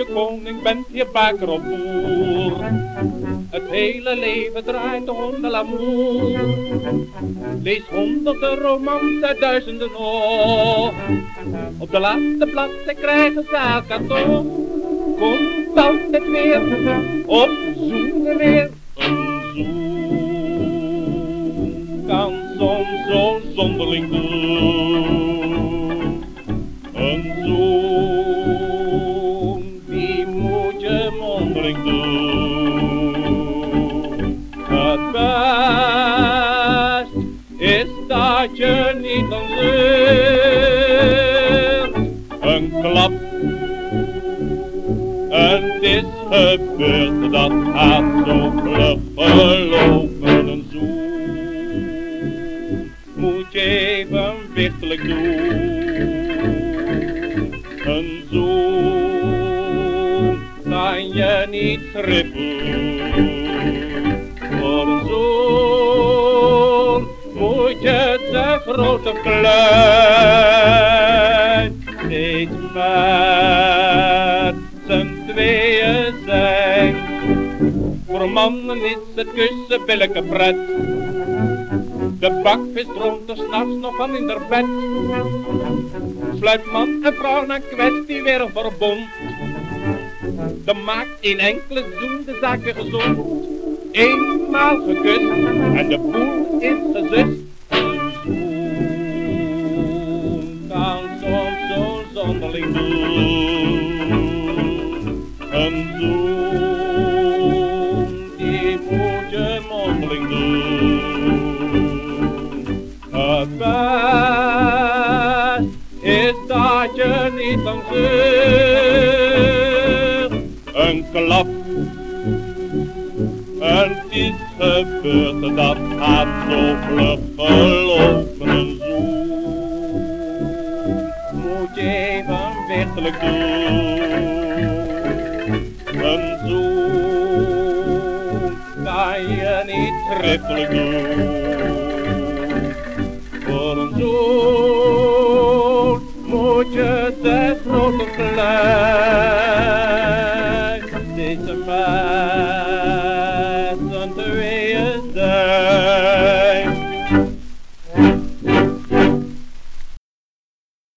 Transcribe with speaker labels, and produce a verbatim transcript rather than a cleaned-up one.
Speaker 1: koning, bent je baker of boer. Het hele leven draait om de l'amour. Lees honderden romans uit duizenden oor. Op de laatste bladzij krijgen ze elk cadeau. Komt altijd weer op zoenen weer. Een zoen kan soms zo zonderling doen. Een zoen, die moet je mondeling doen. Het best is dat je niet dan zeurt. Een klap, en het is gebeurd, dat gaat zo vlug gelopen. Een zoen moet je even wichtelijk doen. Een zoen kan je niet schrippen. Voor een zoen moet je te groot of klein steeds met z'n tweeën zijn. Voor mannen is het kussen billijke pret. De bakvis droomt er s'nachts nog van in haar bed. Sluit man en vrouw na kwestie weer een verbond. Dan maakt in enkele zoen de zaak weer gezond. Eenmaal gekust en de boel is gezust. Een zoen kan soms zo zonderling doen. Een zoen, die moet je mondeling doen. Het best is dat je niet lang zeurt. Een klap, en het is gebeurd, dat gaat zo vlug gelopen. Een zoen moet je even wichtelijk doen. Een zoen kan je niet schriftelijk doen. Voor een zoen moet je te groot of klein deze met z'n tweeën zijn.